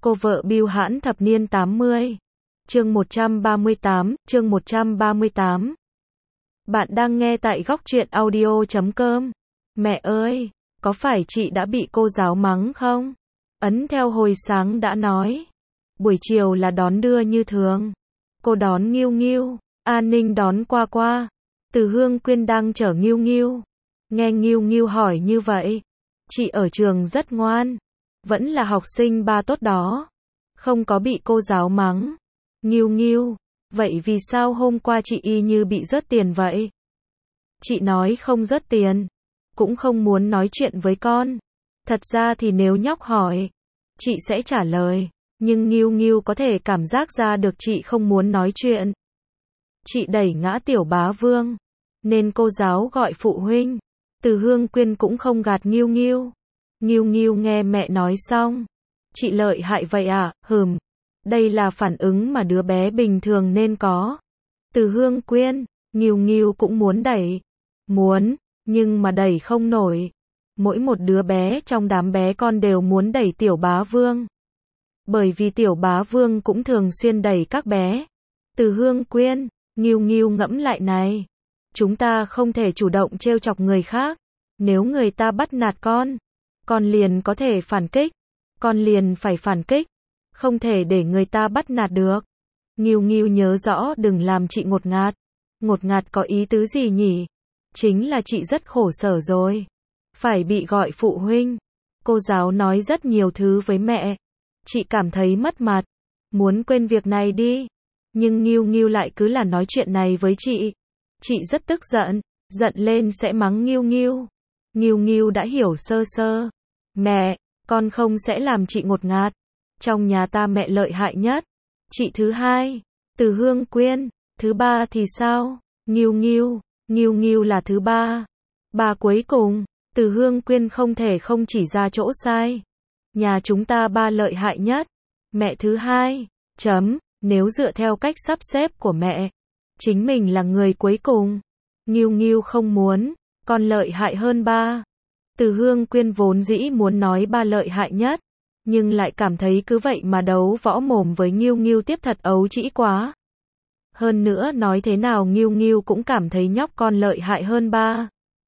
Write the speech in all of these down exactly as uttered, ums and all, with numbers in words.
Cô vợ bưu hãn thập niên tám mươi. Chương một trăm ba mươi tám, chương một trăm ba mươi tám. Bạn đang nghe tại góc truyện audio chấm com. Mẹ ơi, có phải chị đã bị cô giáo mắng không? Ấn theo hồi sáng đã nói. Buổi chiều là đón đưa như thường. Cô đón Nghiêu Nghiêu, An Ninh đón Qua Qua. Từ Hương Quyên đang chở Nghiêu Nghiêu. Nghe Nghiêu Nghiêu hỏi như vậy. Chị ở trường rất ngoan. Vẫn là học sinh ba tốt đó. Không có bị cô giáo mắng. Nghiêu Nghiêu, vậy vì sao hôm qua chị y như bị rớt tiền vậy? Chị nói không rớt tiền. Cũng không muốn nói chuyện với con. Thật ra thì nếu nhóc hỏi, chị sẽ trả lời. Nhưng Nghiêu Nghiêu có thể cảm giác ra được chị không muốn nói chuyện. Chị đẩy ngã Tiểu Bá Vương. Nên cô giáo gọi phụ huynh. Từ Hương Quyên cũng không gạt Nghiêu Nghiêu. Nghiêu Nghiêu nghe mẹ nói xong. Chị lợi hại vậy à, hừm. Đây là phản ứng mà đứa bé bình thường nên có. Từ Hương Quyên, Nghiêu Nghiêu cũng muốn đẩy. Muốn, nhưng mà đẩy không nổi. Mỗi một đứa bé trong đám bé con đều muốn đẩy Tiểu Bá Vương. Bởi vì Tiểu Bá Vương cũng thường xuyên đẩy các bé. Từ Hương Quyên, Nghiêu Nghiêu ngẫm lại này. Chúng ta không thể chủ động trêu chọc người khác. Nếu người ta bắt nạt con, con liền có thể phản kích. Con liền phải phản kích. Không thể để người ta bắt nạt được. Nghiêu Nghiêu nhớ rõ đừng làm chị ngột ngạt. Ngột ngạt có ý tứ gì nhỉ? Chính là chị rất khổ sở rồi. Phải bị gọi phụ huynh. Cô giáo nói rất nhiều thứ với mẹ. Chị cảm thấy mất mặt. Muốn quên việc này đi. Nhưng Nghiêu Nghiêu lại cứ là nói chuyện này với chị. Chị rất tức giận. Giận lên sẽ mắng Nghiêu Nghiêu. Nghiêu Nghiêu đã hiểu sơ sơ. Mẹ, con không sẽ làm chị ngột ngạt. Trong nhà ta mẹ lợi hại nhất. Chị thứ hai. Từ Hương Quyên. Thứ ba thì sao? Nghiêu Nghiêu. Nghiêu Nghiêu là thứ ba. Ba cuối cùng. Từ Hương Quyên không thể không chỉ ra chỗ sai. Nhà chúng ta ba lợi hại nhất. Mẹ thứ hai. Chấm. Nếu dựa theo cách sắp xếp của mẹ, chính mình là người cuối cùng. Nghiêu Nghiêu không muốn. Con lợi hại hơn ba. Từ Hương Quyên vốn dĩ muốn nói ba lợi hại nhất. Nhưng lại cảm thấy cứ vậy mà đấu võ mồm với Nghiêu Nghiêu tiếp thật ấu trĩ quá. Hơn nữa nói thế nào Nghiêu Nghiêu cũng cảm thấy nhóc con lợi hại hơn ba.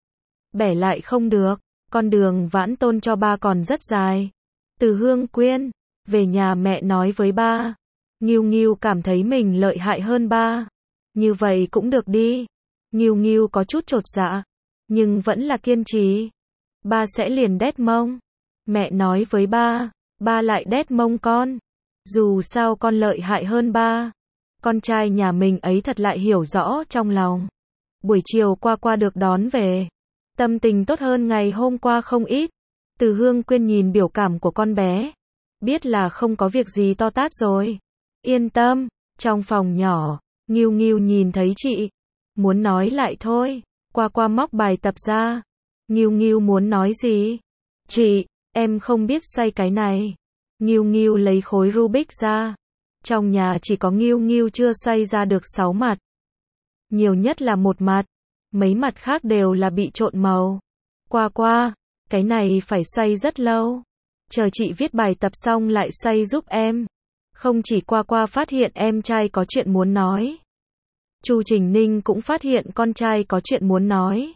Bẻ lại không được, con đường vãn tôn cho ba còn rất dài. Từ Hương Quyên, về nhà mẹ nói với ba. Nghiêu Nghiêu cảm thấy mình lợi hại hơn ba. Như vậy cũng được đi. Nghiêu Nghiêu có chút chột dạ, nhưng vẫn là kiên trì. Ba sẽ liền đét mông. Mẹ nói với ba. Ba lại đét mông con. Dù sao con lợi hại hơn ba. Con trai nhà mình ấy thật lại hiểu rõ trong lòng. Buổi chiều Qua Qua được đón về. Tâm tình tốt hơn ngày hôm qua không ít. Từ Hương Quyên nhìn biểu cảm của con bé. Biết là không có việc gì to tát rồi. Yên tâm. Trong phòng nhỏ, Nghiêu Nghiêu nhìn thấy chị. Muốn nói lại thôi. Qua Qua móc bài tập ra. Nghiêu Nghiêu muốn nói gì? Chị, em không biết xoay cái này. Nghiêu Nghiêu lấy khối Rubik ra. Trong nhà chỉ có Nghiêu Nghiêu chưa xoay ra được sáu mặt. Nhiều nhất là một mặt. Mấy mặt khác đều là bị trộn màu. Qua Qua, cái này phải xoay rất lâu. Chờ chị viết bài tập xong lại xoay giúp em. Không chỉ Qua Qua phát hiện em trai có chuyện muốn nói. Chu Trình Ninh cũng phát hiện con trai có chuyện muốn nói.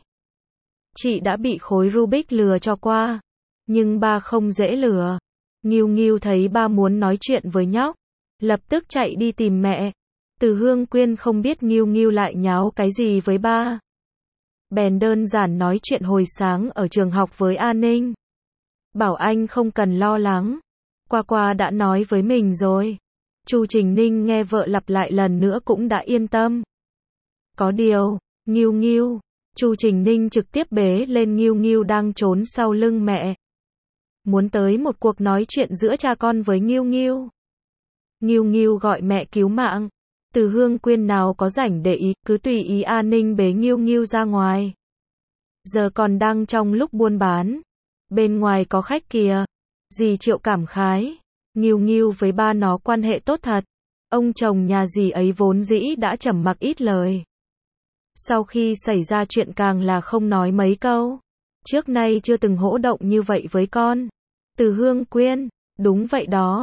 Chị đã bị khối Rubik lừa cho qua. Nhưng ba không dễ lừa. Nghiêu Nghiêu thấy ba muốn nói chuyện với nhóc. Lập tức chạy đi tìm mẹ. Từ Hương Quyên không biết Nghiêu Nghiêu lại nháo cái gì với ba. Bèn đơn giản nói chuyện hồi sáng ở trường học với An Ninh. Bảo anh không cần lo lắng. Qua Qua đã nói với mình rồi. Chu Trình Ninh nghe vợ lặp lại lần nữa cũng đã yên tâm. Có điều, Nghiêu Nghiêu. Chu Trình Ninh trực tiếp bế lên Nghiêu Nghiêu đang trốn sau lưng mẹ. Muốn tới một cuộc nói chuyện giữa cha con với Nghiêu Nghiêu. Nghiêu Nghiêu gọi mẹ cứu mạng. Từ Hương Quyên nào có rảnh để ý, cứ tùy ý An Ninh bế Nghiêu Nghiêu ra ngoài. Giờ còn đang trong lúc buôn bán. Bên ngoài có khách kìa. Dì Triệu cảm khái. Nghiêu Nghiêu với ba nó quan hệ tốt thật. Ông chồng nhà dì ấy vốn dĩ đã trầm mặc ít lời. Sau khi xảy ra chuyện càng là không nói mấy câu. Trước nay chưa từng hỗ động như vậy với con. Từ Hương Quyên, đúng vậy đó.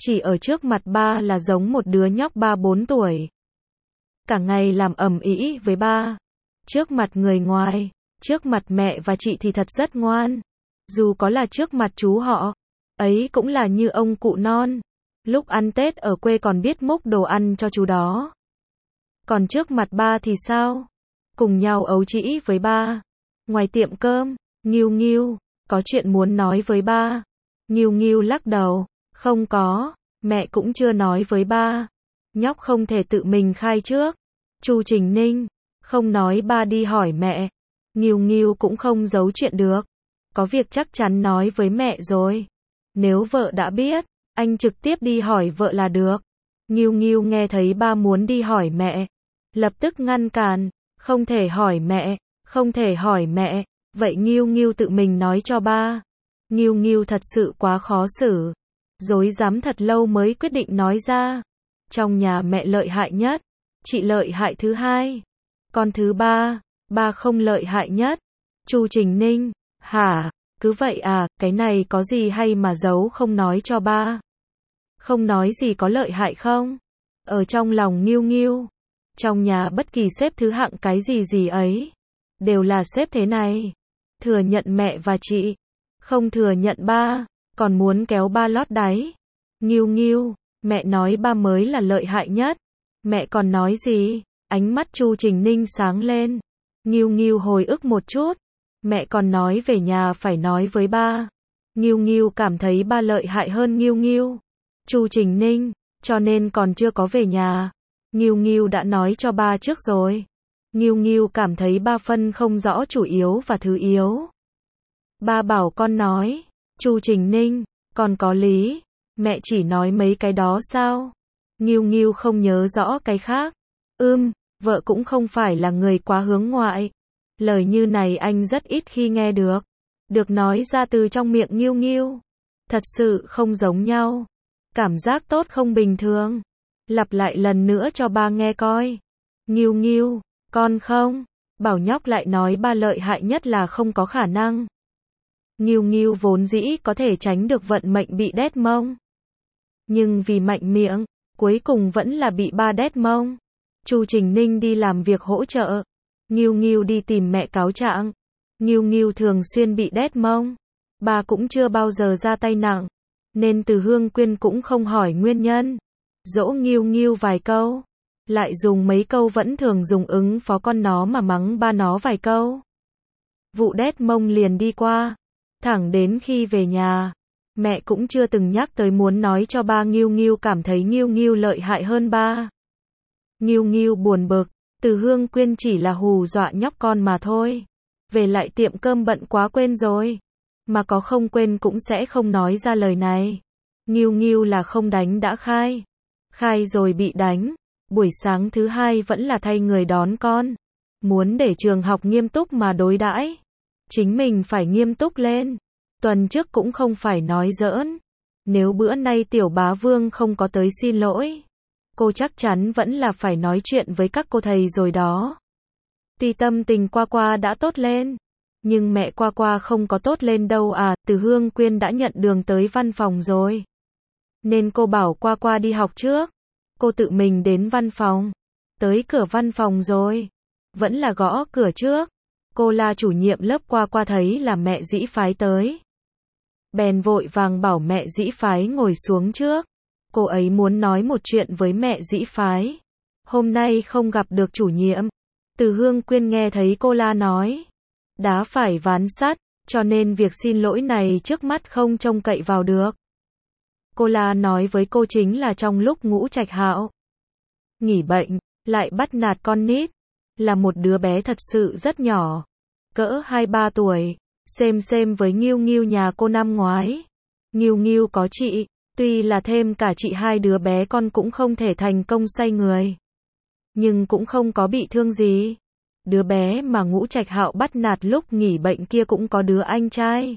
chỉ ở trước mặt ba là giống một đứa nhóc ba bốn tuổi. Cả ngày làm ầm ĩ với ba. Trước mặt người ngoài, trước mặt mẹ và chị thì thật rất ngoan. Dù có là trước mặt chú họ, ấy cũng là như ông cụ non. Lúc ăn Tết ở quê còn biết múc đồ ăn cho chú đó. Còn trước mặt ba thì sao? Cùng nhau ấu trĩ với ba. Ngoài tiệm cơm, Nghiêu Nghiêu, có chuyện muốn nói với ba. Nghiêu Nghiêu lắc đầu, không có, mẹ cũng chưa nói với ba. Nhóc không thể tự mình khai trước. Chu Trình Ninh, không nói ba đi hỏi mẹ. Nghiêu Nghiêu cũng không giấu chuyện được. Có việc chắc chắn nói với mẹ rồi. Nếu vợ đã biết, anh trực tiếp đi hỏi vợ là được. Nghiêu Nghiêu nghe thấy ba muốn đi hỏi mẹ, lập tức ngăn cản, không thể hỏi mẹ, không thể hỏi mẹ, vậy Nghiêu Nghiêu tự mình nói cho ba. Nghiêu Nghiêu thật sự quá khó xử, rối rắm thật lâu mới quyết định nói ra. Trong nhà mẹ lợi hại nhất, chị lợi hại thứ hai, con thứ ba, ba không lợi hại nhất. Chu Trình Ninh, hả, cứ vậy à, cái này có gì hay mà giấu không nói cho ba? Không nói gì có lợi hại không? Ở trong lòng Nghiêu Nghiêu, trong nhà bất kỳ xếp thứ hạng cái gì gì ấy, đều là xếp thế này. Thừa nhận mẹ và chị, không thừa nhận ba, còn muốn kéo ba lót đáy. Nghiêu Nghiêu, mẹ nói ba mới là lợi hại nhất. Mẹ còn nói gì? Ánh mắt Chu Trình Ninh sáng lên. Nghiêu Nghiêu hồi ức một chút. Mẹ còn nói về nhà phải nói với ba. Nghiêu Nghiêu cảm thấy ba lợi hại hơn Nghiêu Nghiêu. Chu Trình Ninh, cho nên còn chưa có về nhà. Nghiêu Nghiêu đã nói cho ba trước rồi. Nghiêu Nghiêu cảm thấy ba phân không rõ chủ yếu và thứ yếu. Ba bảo con nói. Chu Trình Ninh, con có lý. Mẹ chỉ nói mấy cái đó sao? Nghiêu Nghiêu không nhớ rõ cái khác. Ưm, vợ cũng không phải là người quá hướng ngoại. Lời như này anh rất ít khi nghe được. Được nói ra từ trong miệng Nghiêu Nghiêu. Thật sự không giống nhau. Cảm giác tốt không bình thường. Lặp lại lần nữa cho ba nghe coi. Nghiêu Nghiêu, con không. Bảo nhóc lại nói ba lợi hại nhất là không có khả năng. Nghiêu Nghiêu vốn dĩ có thể tránh được vận mệnh bị đét mông. Nhưng vì mạnh miệng, cuối cùng vẫn là bị ba đét mông. Chu Trình Ninh đi làm việc hỗ trợ. Nghiêu Nghiêu đi tìm mẹ cáo trạng. Nghiêu Nghiêu thường xuyên bị đét mông. Ba cũng chưa bao giờ ra tay nặng. Nên Từ Hương Quyên cũng không hỏi nguyên nhân. Dỗ Nghiêu Nghiêu vài câu. Lại dùng mấy câu vẫn thường dùng ứng phó con nó mà mắng ba nó vài câu. Vụ đét mông liền đi qua. Thẳng đến khi về nhà, mẹ cũng chưa từng nhắc tới muốn nói cho ba. Nghiêu Nghiêu cảm thấy Nghiêu Nghiêu lợi hại hơn ba. Nghiêu Nghiêu buồn bực, Từ Hương Quyên chỉ là hù dọa nhóc con mà thôi. Về lại tiệm cơm bận quá quên rồi. Mà có không quên cũng sẽ không nói ra lời này. Nghiêu Nghiêu là không đánh đã khai. Khai rồi bị đánh. Buổi sáng thứ hai vẫn là thay người đón con. Muốn để trường học nghiêm túc mà đối đãi. Chính mình phải nghiêm túc lên. Tuần trước cũng không phải nói giỡn. Nếu bữa nay Tiểu Bá Vương không có tới xin lỗi, cô chắc chắn vẫn là phải nói chuyện với các cô thầy rồi đó. Tuy tâm tình Qua Qua đã tốt lên, nhưng mẹ Qua Qua không có tốt lên đâu à. Từ Hương Quyên đã nhận đường tới văn phòng rồi. Nên cô bảo Qua Qua đi học trước. Cô tự mình đến văn phòng. Tới cửa văn phòng rồi. Vẫn là gõ cửa trước. Cô là chủ nhiệm lớp. Qua Qua thấy là mẹ Dĩ Phái tới. Bèn vội vàng bảo mẹ Dĩ Phái ngồi xuống trước. Cô ấy muốn nói một chuyện với mẹ Dĩ Phái. Hôm nay không gặp được chủ nhiệm. Từ Hương Quyên nghe thấy cô la nói. Đá phải ván sắt, cho nên việc xin lỗi này trước mắt không trông cậy vào được. Cô la nói với cô chính là trong lúc Ngũ Trạch Hạo nghỉ bệnh, lại bắt nạt con nít. Là một đứa bé thật sự rất nhỏ. Cỡ hai ba tuổi. Xem xem với Nghiêu Nghiêu nhà cô năm ngoái. Nghiêu Nghiêu có chị. Tuy là thêm cả chị hai đứa bé con cũng không thể thành công say người. Nhưng cũng không có bị thương gì. Đứa bé mà Ngũ Trạch Hạo bắt nạt lúc nghỉ bệnh kia cũng có đứa anh trai.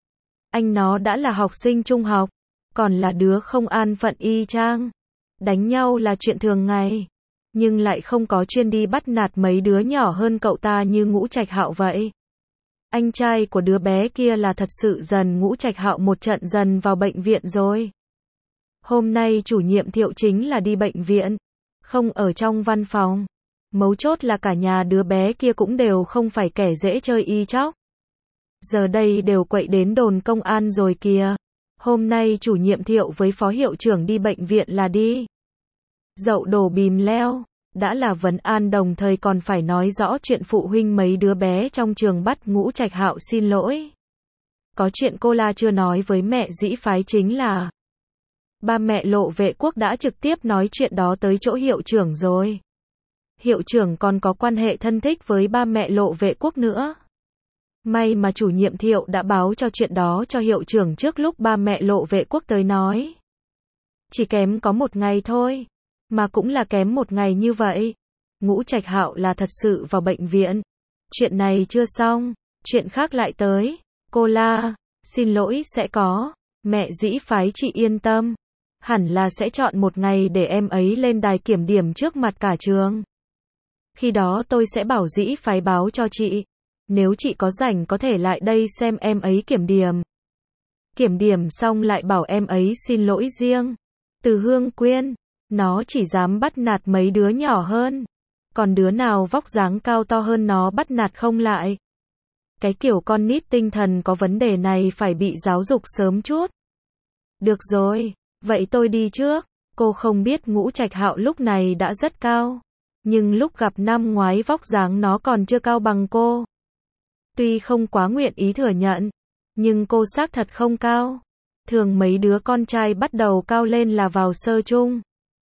Anh nó đã là học sinh trung học. Còn là đứa không an phận y chang. Đánh nhau là chuyện thường ngày. Nhưng lại không có chuyên đi bắt nạt mấy đứa nhỏ hơn cậu ta như Ngũ Trạch Hạo vậy. Anh trai của đứa bé kia là thật sự dần Ngũ Trạch Hạo một trận dần vào bệnh viện rồi. Hôm nay chủ nhiệm Thiệu chính là đi bệnh viện, không ở trong văn phòng. Mấu chốt là cả nhà đứa bé kia cũng đều không phải kẻ dễ chơi y chóc. Giờ đây đều quậy đến đồn công an rồi kìa. Hôm nay chủ nhiệm Thiệu với phó hiệu trưởng đi bệnh viện là đi dậu đổ bìm leo. Đã là vấn an đồng thời còn phải nói rõ chuyện phụ huynh mấy đứa bé trong trường bắt Ngũ Trạch Hạo xin lỗi. Có chuyện cô La chưa nói với mẹ dĩ phái chính là ba mẹ Lộ Vệ Quốc đã trực tiếp nói chuyện đó tới chỗ hiệu trưởng rồi. Hiệu trưởng còn có quan hệ thân thích với ba mẹ Lộ Vệ Quốc nữa. May mà chủ nhiệm Thiệu đã báo cho chuyện đó cho hiệu trưởng trước lúc ba mẹ Lộ Vệ Quốc tới nói. Chỉ kém có một ngày thôi. Mà cũng là kém một ngày như vậy. Ngũ Trạch Hạo là thật sự vào bệnh viện. Chuyện này chưa xong, chuyện khác lại tới. Cô La, xin lỗi sẽ có. Mẹ dĩ phái chị yên tâm. Hẳn là sẽ chọn một ngày để em ấy lên đài kiểm điểm trước mặt cả trường. Khi đó tôi sẽ bảo dĩ phái báo cho chị. Nếu chị có rảnh có thể lại đây xem em ấy kiểm điểm. Kiểm điểm xong lại bảo em ấy xin lỗi riêng. Từ Hương Quyên, nó chỉ dám bắt nạt mấy đứa nhỏ hơn. Còn đứa nào vóc dáng cao to hơn nó bắt nạt không lại. Cái kiểu con nít tinh thần có vấn đề này phải bị giáo dục sớm chút. Được rồi, vậy tôi đi trước. Cô không biết Ngũ Trạch Hạo lúc này đã rất cao. Nhưng lúc gặp năm ngoái vóc dáng nó còn chưa cao bằng cô. Tuy không quá nguyện ý thừa nhận, nhưng cô xác thật không cao. Thường mấy đứa con trai bắt đầu cao lên là vào sơ trung.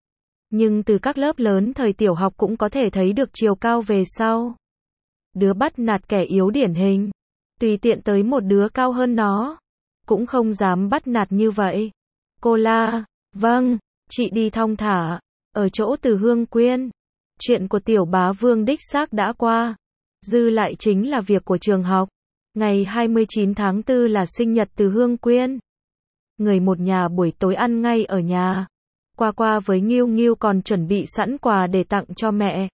Nhưng từ các lớp lớn thời tiểu học cũng có thể thấy được chiều cao về sau. Đứa bắt nạt kẻ yếu điển hình. Tùy tiện tới một đứa cao hơn nó. Cũng không dám bắt nạt như vậy. Cô La, vâng, chị đi thong thả. Ở chỗ Từ Hương Quyên. Chuyện của tiểu bá Vương đích xác đã qua. Dư lại chính là việc của trường học. Ngày hai mươi chín tháng tư là sinh nhật Từ Hương Quyên. Người một nhà buổi tối ăn ngay ở nhà. Qua Qua với Nghiêu Nghiêu còn chuẩn bị sẵn quà để tặng cho mẹ.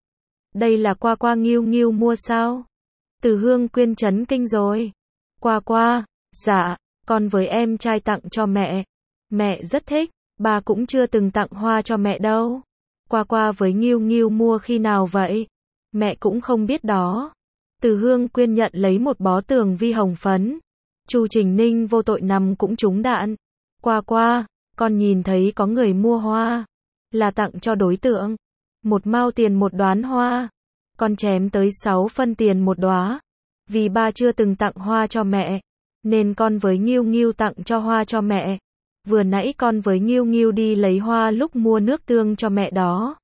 Đây là Qua Qua Nghiêu Nghiêu mua sao? Từ Hương Quyên chấn kinh rồi. Qua Qua, dạ, con với em trai tặng cho mẹ. Mẹ rất thích, bà cũng chưa từng tặng hoa cho mẹ đâu. Qua Qua với Nghiêu Nghiêu mua khi nào vậy? Mẹ cũng không biết đó. Từ Hương Quyên nhận lấy một bó tường vi hồng phấn. Chu Trình Ninh vô tội nằm cũng trúng đạn. Qua Qua, con nhìn thấy có người mua hoa. Là tặng cho đối tượng. Một mao tiền một đoán hoa. Con chém tới sáu phân tiền một đóa. Vì ba chưa từng tặng hoa cho mẹ. Nên con với Nghiêu Nghiêu tặng cho hoa cho mẹ. Vừa nãy con với Nghiêu Nghiêu đi lấy hoa lúc mua nước tương cho mẹ đó.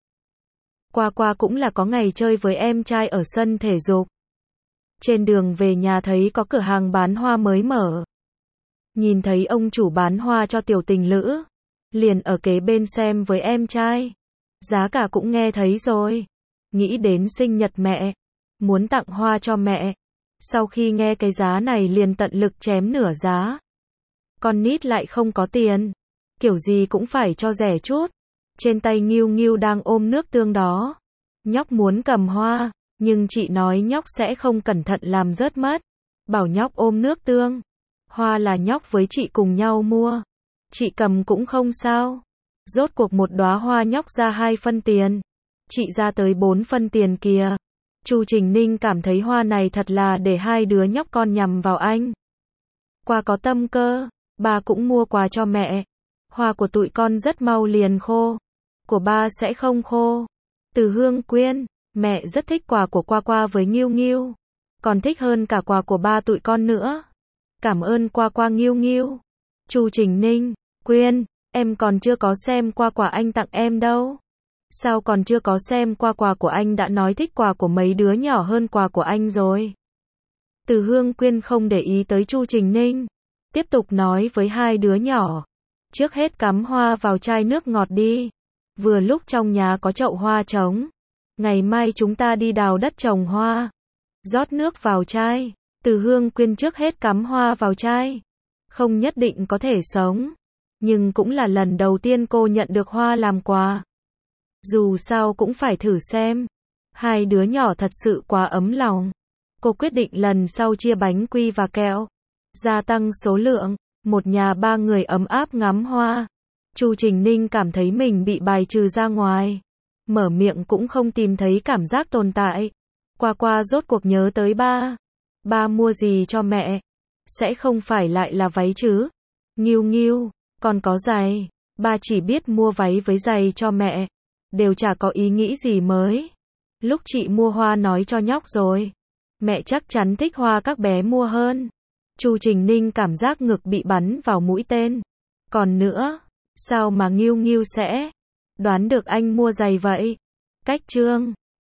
Qua Qua cũng là có ngày chơi với em trai ở sân thể dục. Trên đường về nhà thấy có cửa hàng bán hoa mới mở. Nhìn thấy ông chủ bán hoa cho tiểu tình lữ. Liền ở kế bên xem với em trai. Giá cả cũng nghe thấy rồi. Nghĩ đến sinh nhật mẹ. Muốn tặng hoa cho mẹ. Sau khi nghe cái giá này liền tận lực chém nửa giá. Con nít lại không có tiền. Kiểu gì cũng phải cho rẻ chút. Trên tay Nghiêu Nghiêu đang ôm nước tương đó. Nhóc muốn cầm hoa. Nhưng chị nói nhóc sẽ không cẩn thận làm rớt mất. Bảo nhóc ôm nước tương. Hoa là nhóc với chị cùng nhau mua. Chị cầm cũng không sao. Rốt cuộc một đóa hoa nhóc ra hai phân tiền. Chị ra tới bốn phân tiền kìa. Chu Trình Ninh cảm thấy hoa này thật là để hai đứa nhóc con nhằm vào anh. Qua có tâm cơ. Ba cũng mua quà cho mẹ. Hoa của tụi con rất mau liền khô. Của ba sẽ không khô. Từ Hương Quyên. Mẹ rất thích quà của Qua Qua với Nghiêu Nghiêu. Còn thích hơn cả quà của ba tụi con nữa. Cảm ơn Qua Qua Nghiêu Nghiêu. Chu Trình Ninh. Quyên, em còn chưa có xem qua quà anh tặng em đâu. Sao còn chưa có xem qua quà của anh đã nói thích quà của mấy đứa nhỏ hơn quà của anh rồi. Từ Hương Quyên không để ý tới Chu Trình Ninh. Tiếp tục nói với hai đứa nhỏ. Trước hết cắm hoa vào chai nước ngọt đi. Vừa lúc trong nhà có chậu hoa trống. Ngày mai chúng ta đi đào đất trồng hoa. Rót nước vào chai. Từ Hương Quyên trước hết cắm hoa vào chai. Không nhất định có thể sống. Nhưng cũng là lần đầu tiên cô nhận được hoa làm quà. Dù sao cũng phải thử xem. Hai đứa nhỏ thật sự quá ấm lòng. Cô quyết định lần sau chia bánh quy và kẹo. Gia tăng số lượng. Một nhà ba người ấm áp ngắm hoa. Chu Trình Ninh cảm thấy mình bị bài trừ ra ngoài. Mở miệng cũng không tìm thấy cảm giác tồn tại. Qua qua rốt cuộc nhớ tới ba. Ba mua gì cho mẹ? Sẽ không phải lại là váy chứ? Nghiêu nghiêu, còn có giày. Ba chỉ biết mua váy với giày cho mẹ. Đều chả có ý nghĩ gì mới. Lúc chị mua hoa nói cho nhóc rồi. Mẹ chắc chắn thích hoa các bé mua hơn. Chu Trình Ninh cảm giác ngực bị bắn vào mũi tên. Còn nữa, sao mà Nghiêu Nghiêu sẽ đoán được anh mua giày vậy? Cách chương